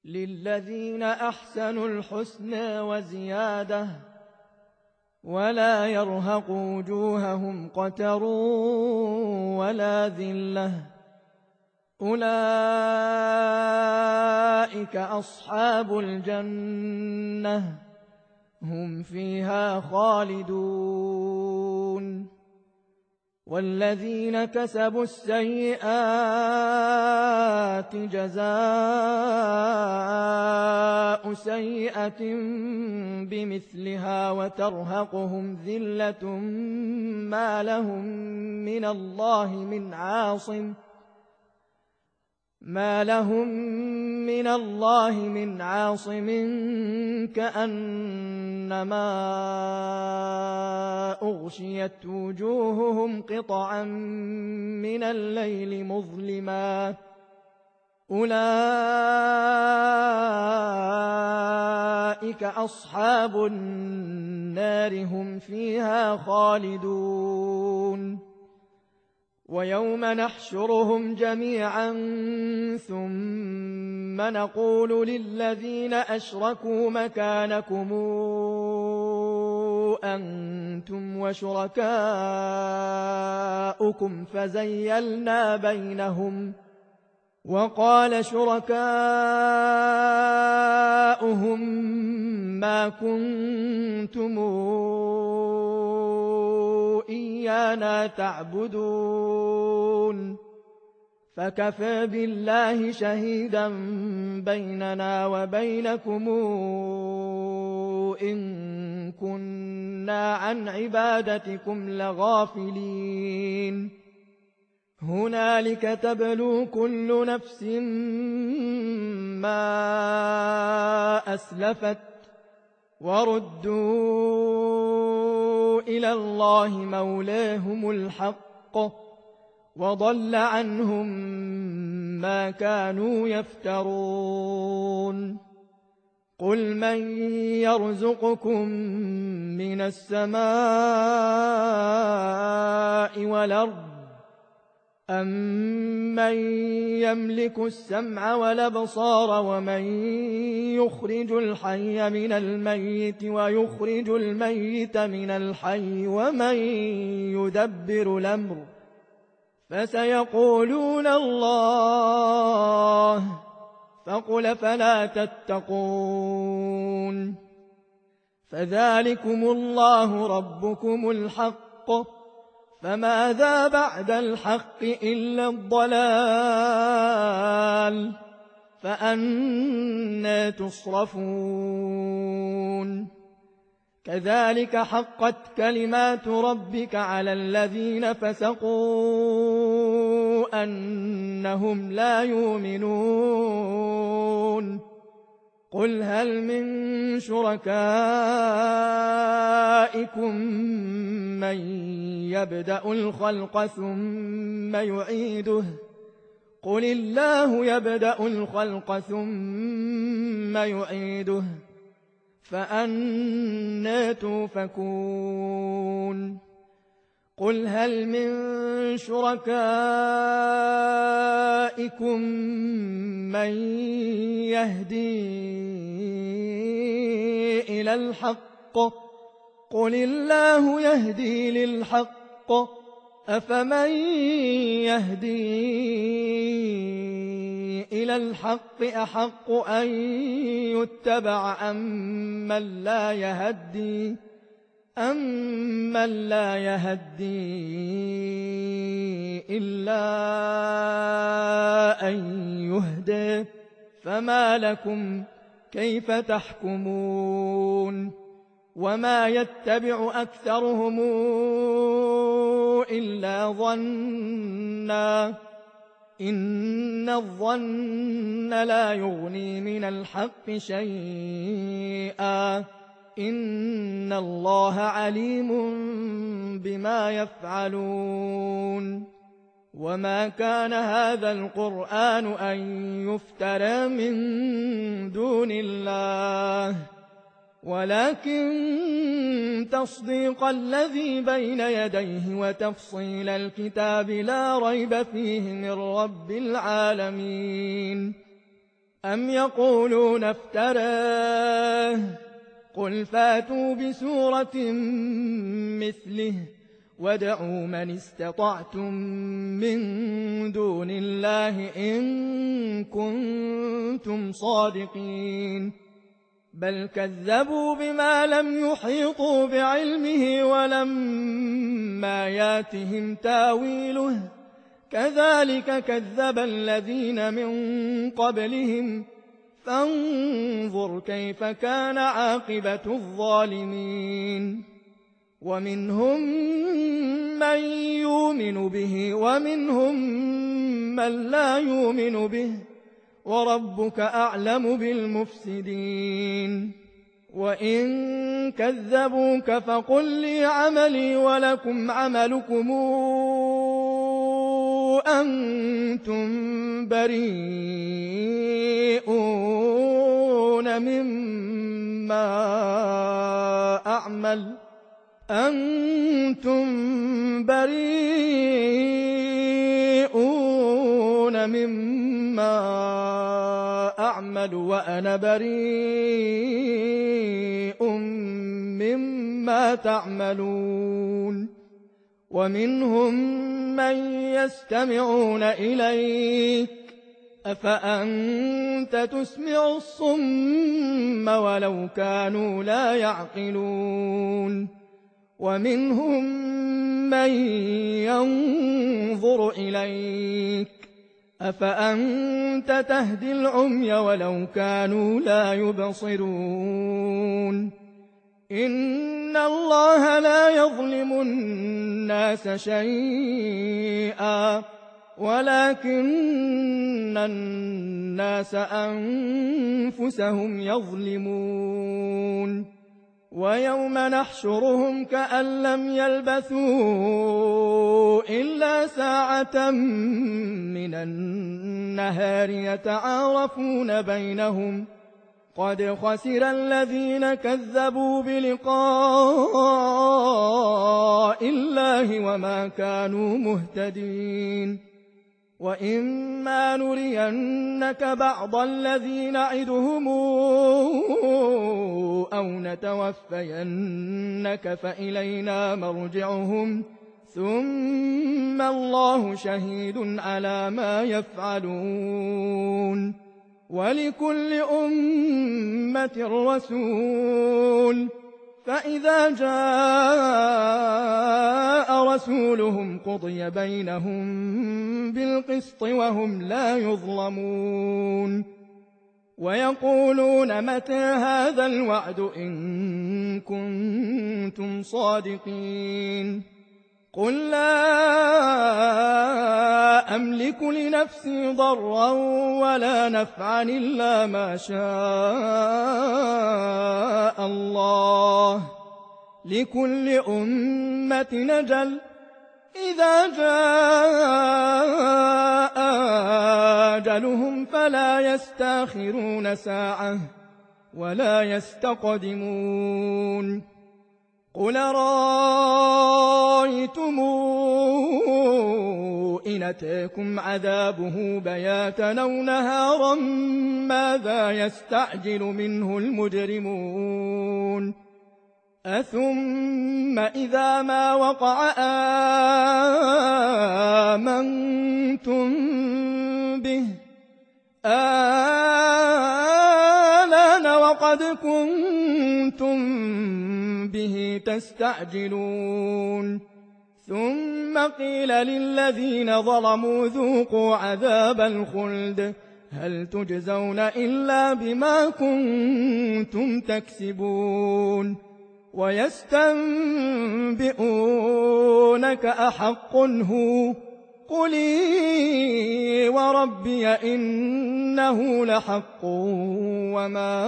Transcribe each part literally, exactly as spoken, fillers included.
للذين أحسنوا الحسنى وزيادة ولا يرهق وجوههم قتر ولا ذلة أولئك أصحاب الجنة هم فيها خالدون والذين كسبوا السيئات جزاء سيئة بمثلها وترهقهم ذلة ما لهم من الله من عاصم ما لهم من الله من عاصم كأنما أغشيت وجوههم قطعا من الليل مظلما أولئك أصحاب النار هم فيها خالدون ويوم نحشرهم جميعا ثم نقول للذين أشركوا مكانكم أنتم وشركاؤكم فزيلنا بينهم وقال شركاؤهم ما كنتم إيانا تعبدون فكفى بالله شهيدا بيننا وبينكم إن كنا عن عبادتكم لغافلين هنالك تبلو كل نفس ما أسلفت وردوا إلى الله مولاهم الحق وضل عنهم ما كانوا يفترون قل من يرزقكم من السماء والأرض أَمَّن يَمْلِكُ السَّمْعَ وَالْأَبْصَارَ وَمَن يُخْرِجُ الْحَيَّ مِنَ الْمَيِّتِ وَيُخْرِجُ الْمَيِّتَ مِنَ الْحَيِّ وَمَن يُدَبِّرُ الْأَمْرَ فَسَيَقُولُونَ اللَّهُ فَقُلْ فَلَا تَتَّقُونَ فَذَلِكُمُ اللَّهُ رَبُّكُمُ الْحَقُّ فماذا بعد الحق إلا الضلال فأنى تصرفون كذلك حقت كلمات ربك على الذين فسقوا أنهم لا يؤمنون قل هل من شركائكم من يبدأ الخلق ثم يعيده قل الله يبدأ الخلق ثم يعيده فأنى توفكون قل هل من شركائكم من يهدي إلى الحق قل الله يهدي للحق أفمن يهدي إلى الحق أحق أن يتبع أمن لا يهدي أمن لا يهدي إلا أن يهدى فما لكم كيف تحكمون وما يتبع أكثرهم إلا ظنا إن الظن لا يغني من الحق شيئا إن الله عليم بما يفعلون وما كان هذا القرآن أن يفترى من دون الله ولكن تصديق الذي بين يديه وتفصيل الكتاب لا ريب فيه من رب العالمين أم يقولون افتراه قل فاتوا بسورة مثله وادعوا من استطعتم من دون الله إن كنتم صادقين بل كذبوا بما لم يحيطوا بعلمه ولما ياتهم تاويله كذلك كذب الذين من قبلهم فانظر كيف كان عاقبة الظالمين ومنهم من يؤمن به ومنهم من لا يؤمن به وربك أعلم بالمفسدين وإن كذبوك فقل لي عملي ولكم عملكم أنتم بريئون مما أعمل أنتم بريئون مما أعمل وأنا بريء مما تعملون ومنهم من يستمعون إليك أفأنت تسمع الصم ولو كانوا لا يعقلون ومنهم من ينظر إليك أفأنت تهدي العمي ولو كانوا لا يبصرون إن الله لا يظلم الناس شيئا ولكن الناس أنفسهم يظلمون ويوم نحشرهم كأن لم يلبثوا إلا ساعة من النهار يتعارفون بينهم قد خسر الذين كذبوا بلقاء الله وما كانوا مهتدين وإما نرينك بعض الذي نعدهم أو نتوفينك فإلينا مرجعهم ثم الله شهيد على ما يفعلون ولكل أمة رسول فإذا جاء رسولهم قضي بينهم بالقسط وهم لا يظلمون ويقولون متى هذا الوعد إن كنتم صادقين قل لا أملك لنفسي ضرا ولا نفعا إلا ما شاء الله لكل أمة نجل إذا جاء أجلهم فلا يستأخرون ساعة ولا يستقدمون قل رأيتم إن أتاكم عذابه بياتا أو نهارا ماذا يستعجل منه المجرمون أثم إذا ما وقع آمنتم به آلان وقد كنتم به تستعجلون ثم قيل للذين ظلموا ذوقوا عذاب الخلد هل تجزون إلا بما كنتم تكسبون ويستنبئونك أحق هو قل إي وربي إنه لحق وما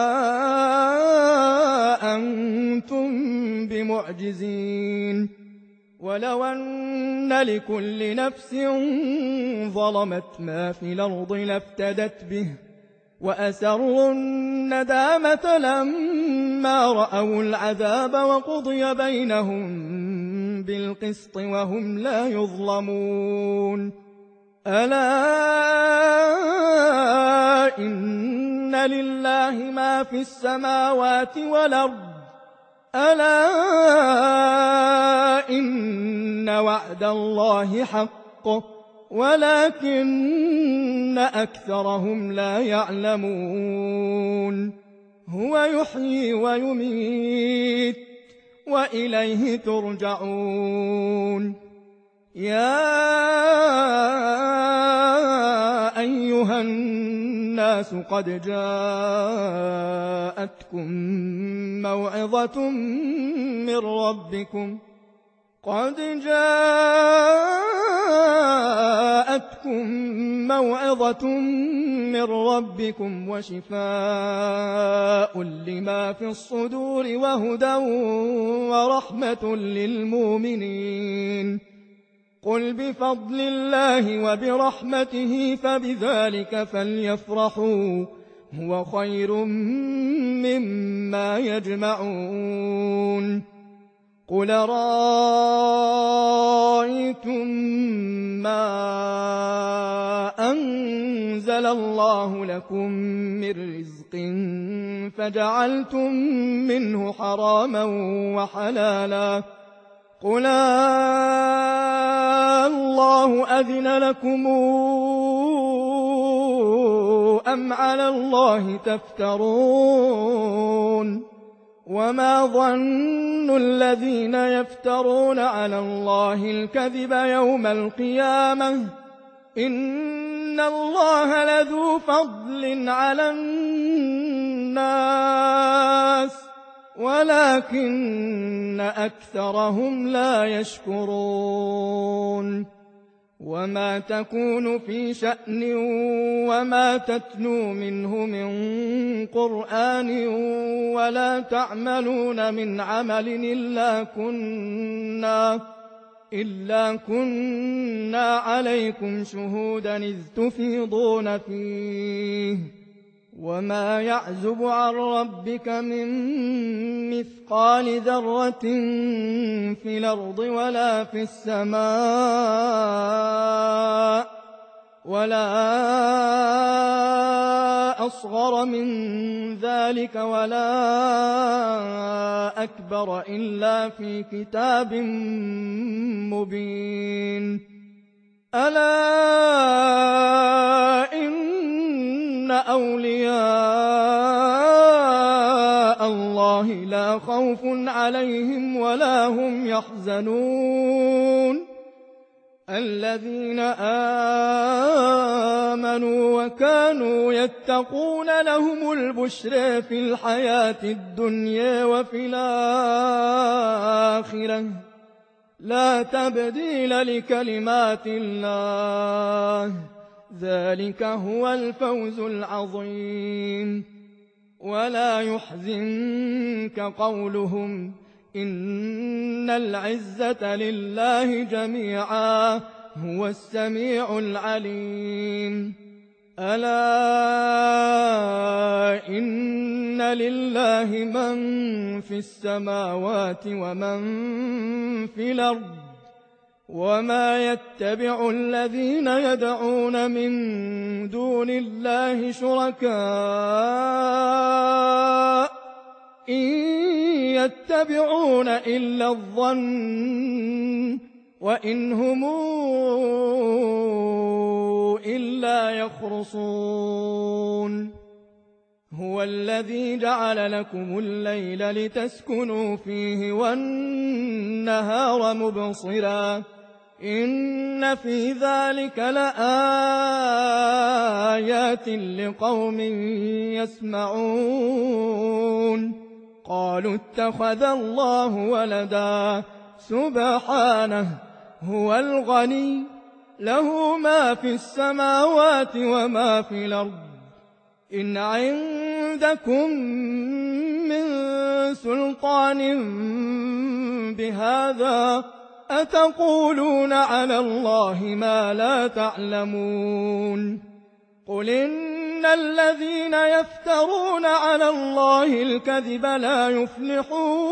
أنتم بمعجزين ولو أن لكل نفس ظلمت ما في الأرض لافتدت به وأسروا الندامة لما رأوا العذاب وقضي بينهم بالقسط وهم لا يظلمون ألا إن لله ما في السماوات والأرض ألا إن وعد الله حق ولكن أكثرهم لا يعلمون هو يحيي ويميت وإليه ترجعون يا أيها الناس قد جاءتكم موعظة من ربكم قد جاءتكم موعظة من ربكم وشفاء لما في الصدور وهدى ورحمة للمؤمنين قل بفضل الله وبرحمته فبذلك فليفرحوا هو خير مما يجمعون قل رأيتم ما أنزل الله لكم من رزق فجعلتم منه حراما وحلالا قل الله أذن لكم أم على الله تفترون وما ظن الذين يفترون على الله الكذب يوم القيامة إن الله لذو فضل على الناس ولكن أكثرهم لا يشكرون وما تكون في شأن وما تتلو منه من قرآن ولا تعملون من عمل إلا كنا إلا كنا عليكم شهودا إذ تفيضون فيه وما يعزب عن ربك من مثقال ذرة في الأرض ولا في السماء ولا أصغر من ذلك ولا أكبر إلا في كتاب مبين ألا إن أولياء الله لا خوف عليهم ولا هم يحزنون الذين آمنوا وكانوا يتقون لهم البشرى في الحياة الدنيا وفي الآخرة لا تبديل لكلمات الله ذلك هو الفوز العظيم ولا يحزنك قولهم إن العزة لله جميعا هو السميع العليم ألا إن لله من في السماوات ومن في الأرض وما يتبع الذين يدعون من دون الله شركاء إن يتبعون إلا الظن وإن هم إلا يخرصون هو الذي جعل لكم الليل لتسكنوا فيه والنهار مبصرا إن في ذلك لآيات لقوم يسمعون قالوا اتخذ الله ولدا سبحانه هو الغني له ما في السماوات وما في الأرض إن عندكم من سلطان بهذا أتقولون على الله ما لا تعلمون قل إن الذين يفترون على الله الكذب لا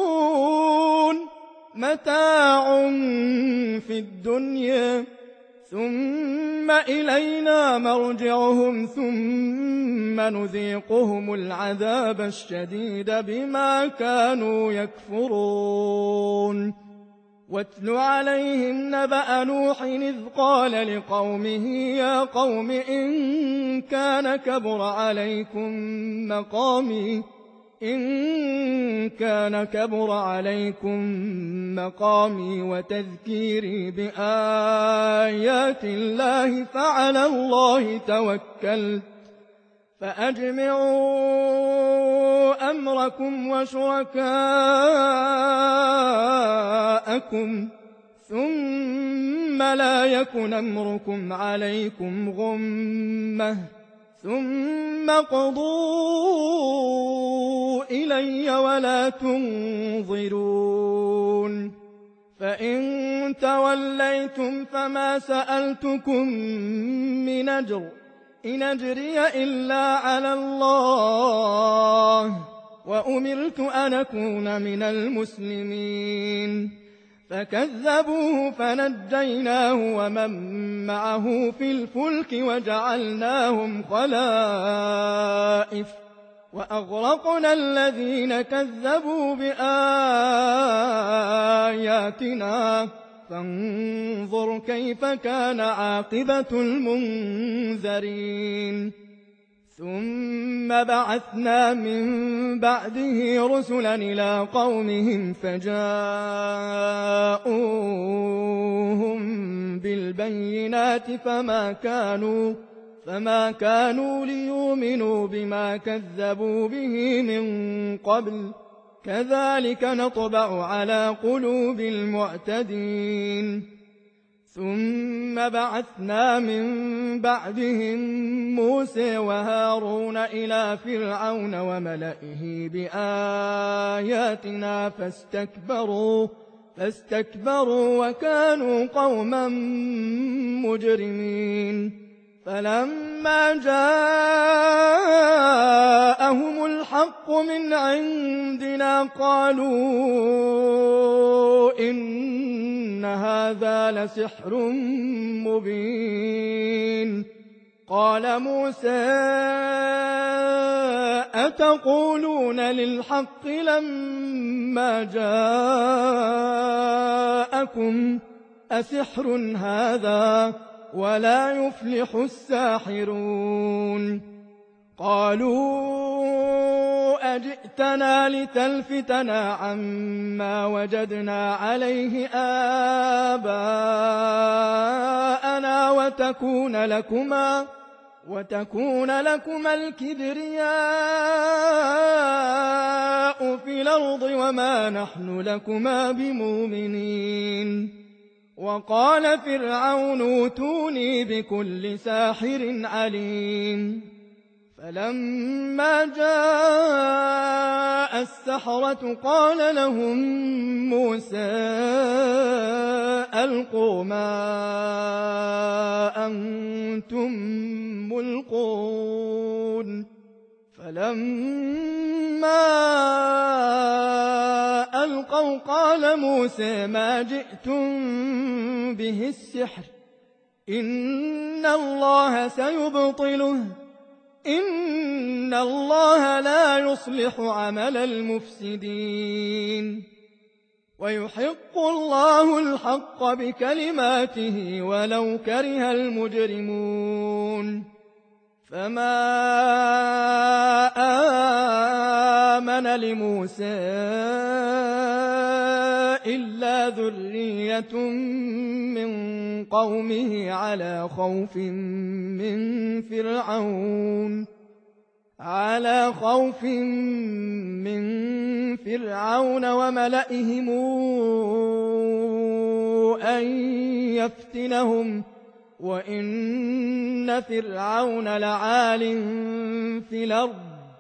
يفلحون متاع في الدنيا ثم إلينا مرجعهم ثم نذيقهم العذاب الشديد بما كانوا يكفرون واتل عليهم نبأ نوح إذ قال لقومه يا قوم إن كان كبر عليكم مقامي إن كان كبر عليكم مقامي وتذكيري بآيات الله فعلى الله توكلت فأجمعوا أمركم وشركاءكم ثم لا يكن أمركم عليكم غمة ثم قضوا إلي ولا تنظرون فإن توليتم فما سألتكم من أجر إن أجري إلا على الله وأمرت أن أكون من المسلمين فكذبوه فنجيناه ومن معه في الفلك وجعلناهم خلائف وأغرقنا الذين كذبوا بآياتنا فانظر كيف كان عاقبة المنذرين ثم بعثنا من بعده رسلا إلى قومهم فجاءوهم بالبينات فما كانوا فما كانوا ليؤمنوا بما كذبوا به من قبل كذلك نطبع على قلوب المعتدين ثم بعثنا من بعدهم موسى وهارون إلى فرعون وملئه بآياتنا فاستكبروا فاستكبروا وكانوا قوما مجرمين فلما جاءهم الحق من عندنا قالوا إن هذا لسحر مبين قال موسى أتقولون للحق لما جاءكم أسحر هذا ولا يفلح الساحرون قالوا أجئتنا لتلفتنا عما وجدنا عليه آباءنا وتكون لكما وتكون لكما الكبرياء في الأرض وما نحن لكما بمؤمنين وقال فرعون ائتوني بكل ساحر عليم فلما جاء السحرة قال لهم موسى ألقوا ما أنتم ملقون فلما ألقوا قال موسى ما جئتم به السحر إن الله سيبطله إن الله لا يصلح عمل المفسدين ويحق الله الحق بكلماته ولو كره المجرمون فما آمن لموسى إلا ذرية من قومه على خوف من فرعون على خوف من فرعون وملئهم أن يفتنهم وإن فرعون لعال في الأرض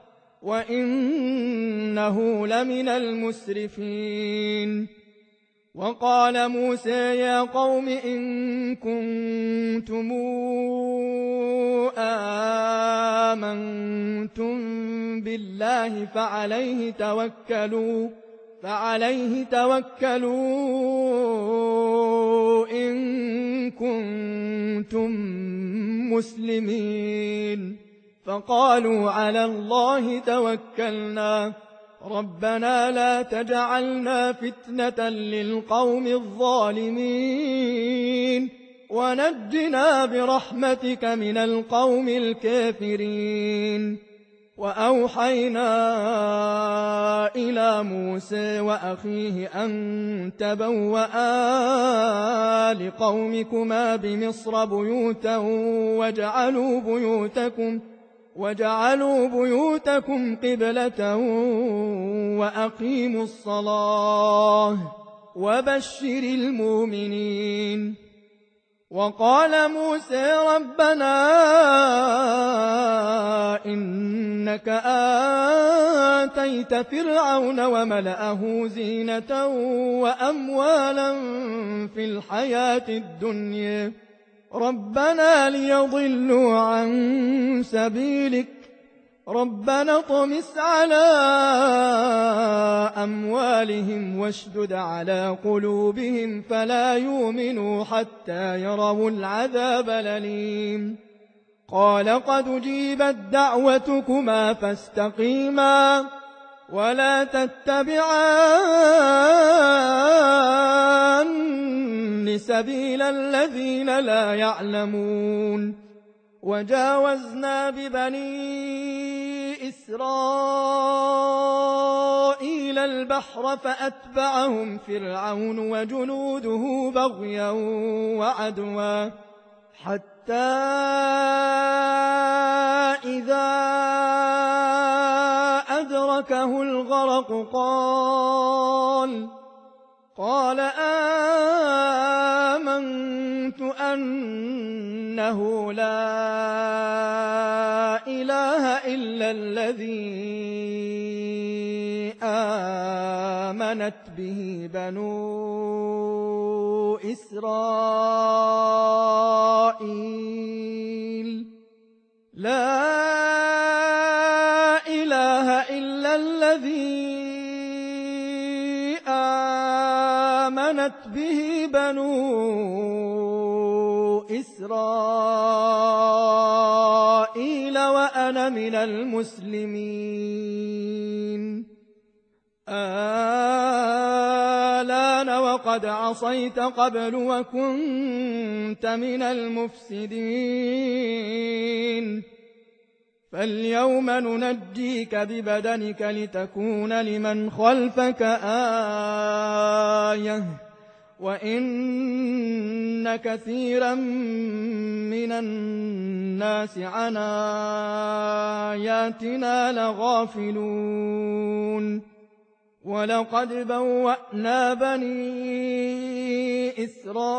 وإنه لمن المسرفين وقال موسى يا قوم إن كنتم آمنتم بالله فعليه توكلوا فعليه توكلوا إن كنتم مسلمين. فقالوا على الله توكلنا ربنا لا تجعلنا فتنة للقوم الظالمين ونجنا برحمتك من القوم الكافرين. وأوحينا إلى موسى وأخيه أن تبوأ لقومكما بمصر بيوتا وجعلوا بيوتكم وجعلوا بيوتكم قبلة وأقيموا الصلاة وبشر المؤمنين. وقال موسى ربنا إنك آتيت فرعون وملأه زينة وأموالا في الحياة الدنيا ربنا ليضلوا عن سبيلك ربنا اطمس على أموالهم واشدد على قلوبهم فلا يؤمنوا حتى يروا العذاب الأليم. قال قد أجيبت دعوتكما فاستقيما ولا تتبعان سبيل الذين لا يعلمون. وجاوزنا ببني إسرائيل البحر فأتبعهم فرعون وجنوده بغيا وعدوا حتى إذا أدركه الغرق قال قال آمنت أنه لا إله إلا الذي آمنت به بنو إسرائيل لا إله إلا الذي آمنت به بنو إسرائيل وأنا من المسلمين. آلان وقد عصيت قبل وكنت من المفسدين فاليوم ننجيك ببدنك لتكون لمن خلفك آية وإن كثيرا من الناس عن آياتنا لغافلون. ولقد بوأنا بني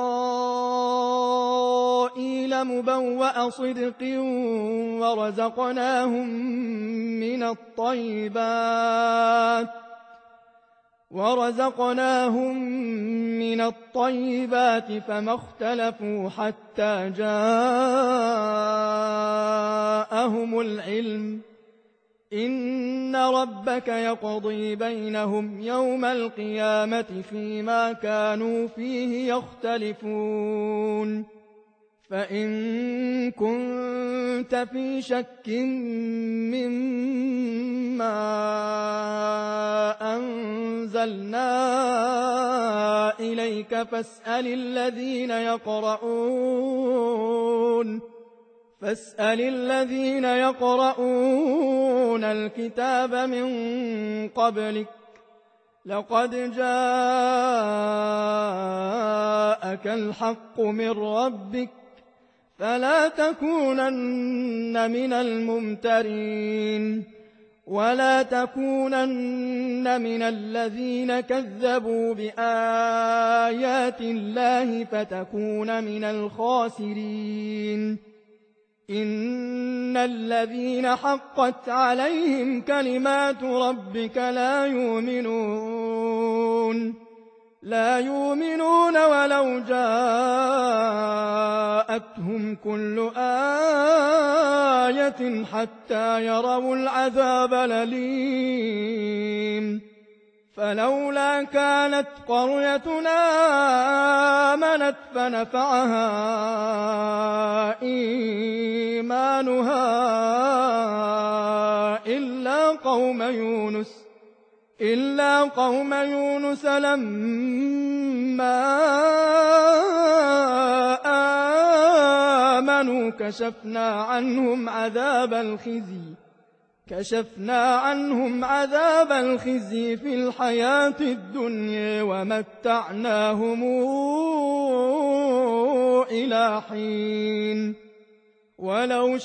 إسرائيل مبوأ صدق ورزقناهم من الطيبات ورزقناهم من الطيبات فما اختلفوا حتى جاءهم العلم إن ربك يقضي بينهم يوم القيامة فيما كانوا فيه يختلفون. فإن كنت في شك مما أنزلنا إليك فاسأل الذين يقرؤون فاسأل الذين يقرؤون الكتاب من قبلك لقد جاءك الحق من ربك فلا تكونن من الممترين ولا تكونن من الذين كذبوا بآيات الله فتكون من الخاسرين. إن الذين حقت عليهم كلمات ربك لا يؤمنون لا يؤمنون ولو جاءتهم كل آية حتى يروا العذاب الأليم. فلولا كانت قريتنا آمنت فنفعها إيمانها إلا قوم يونس إلا قوم يونس لما آمنوا كشفنا عنهم عذاب الخزي كشفنا عنهم عذاب الخزي في الحياة الدنيا ومتعناهم إلى حين ولو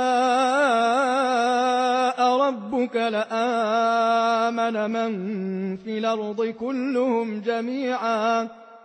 شاء ربك لآمن من في الأرض كلهم جميعا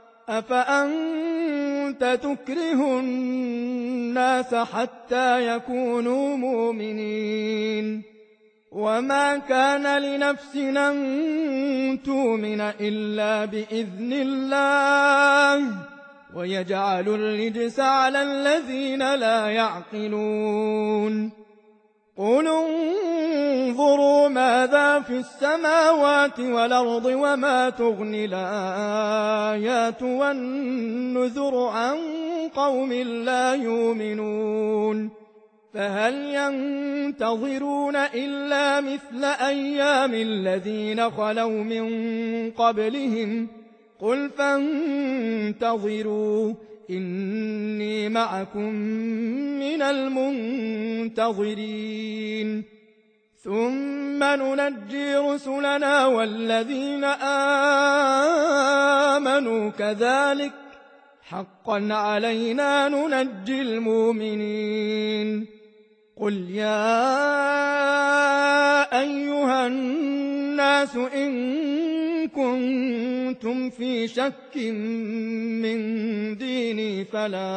أفأنت تكره الناس حتى يكونوا مؤمنين وما كان لنفس أن تؤمن إلا بإذن الله ويجعل الرجس على الذين لا يعقلون قل انظروا ماذا في السماوات والأرض وما تغني الآيات والنذر عن قوم لا يؤمنون فهل ينتظرون إلا مثل أيام الذين خلوا من قبلهم قل فانتظروا إني معكم من المنتظرين ثم ننجي رسلنا والذين آمنوا كذلك حقا علينا ننجي المؤمنين قل يا أيها الناس إن كنتم في شك من ديني فلا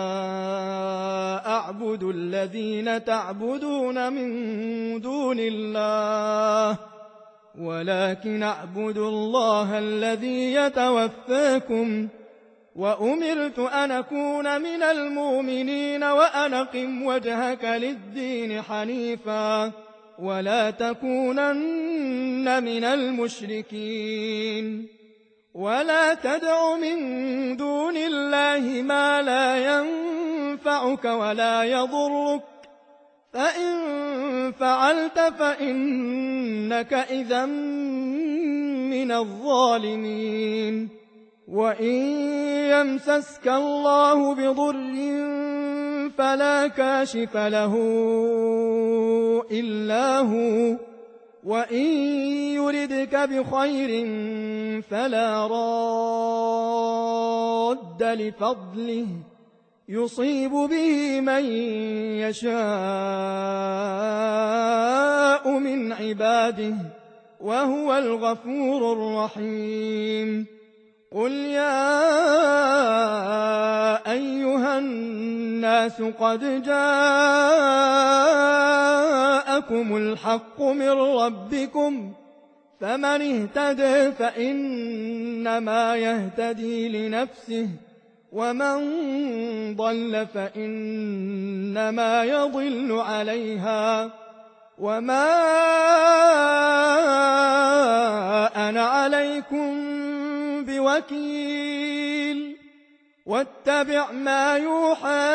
أعبد الذين تعبدون من دون الله ولكن أعبد الله الذي يتوفاكم وأمرت أن أكون من المؤمنين وأن أقم وجهك للدين حنيفا ولا تكونن من المشركين ولا تدع من دون الله ما لا ينفعك ولا يضرك فإن فعلت فإنك إذا من الظالمين وإن يمسسك الله بضر فلا كاشف له إلا هو وإن يردك بخير فلا راد لفضله يصيب به من يشاء من عباده وهو الغفور الرحيم قل يا أيها الناس قد جاءكم الحق من ربكم فمن اهتدى فإنما يهتدي لنفسه ومن ضل فإنما يضل عليها وما أنا عليكم بوكيل واتبع ما يوحى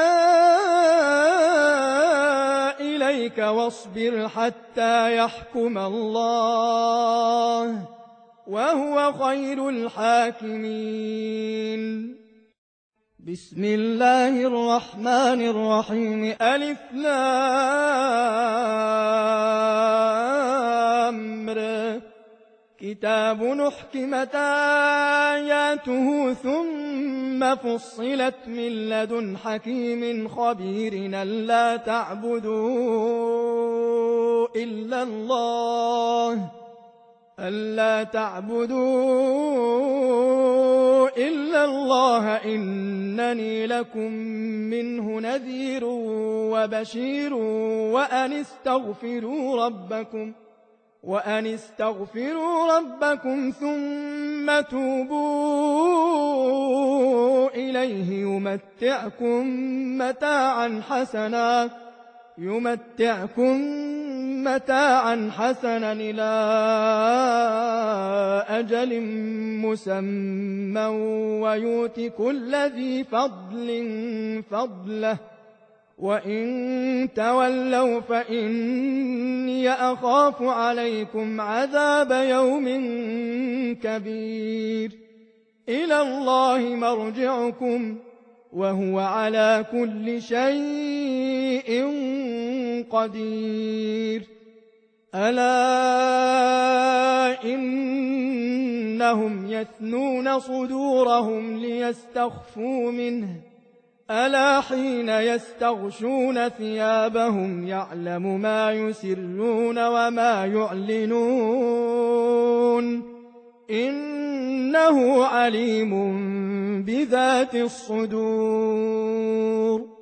إليك واصبر حتى يحكم الله وهو خير الحاكمين بسم الله الرحمن الرحيم ألف لام ر كتاب أحكمت آياته ثم فصلت من لدن حكيم خبير ألا تعبدوا إلا الله ألا تعبدوا إلا الله إنني لكم منه نذير وبشير وأن استغفروا ربكم وأن استغفروا ربكم ثم توبوا إليه يمتعكم متاعا حسنا يمتعكم متاعا حسنا إلى أجل مسمى ويؤت كل ذي فضل فضله وإن تولوا فإني أخاف عليكم عذاب يوم كبير إلى الله مرجعكم وهو على كل شيء قدير ألا إنهم يثنون صدورهم ليستخفوا منه ألا حين يستغشون ثيابهم يعلم ما يسرون وما يعلنون إنه عليم بذات الصدور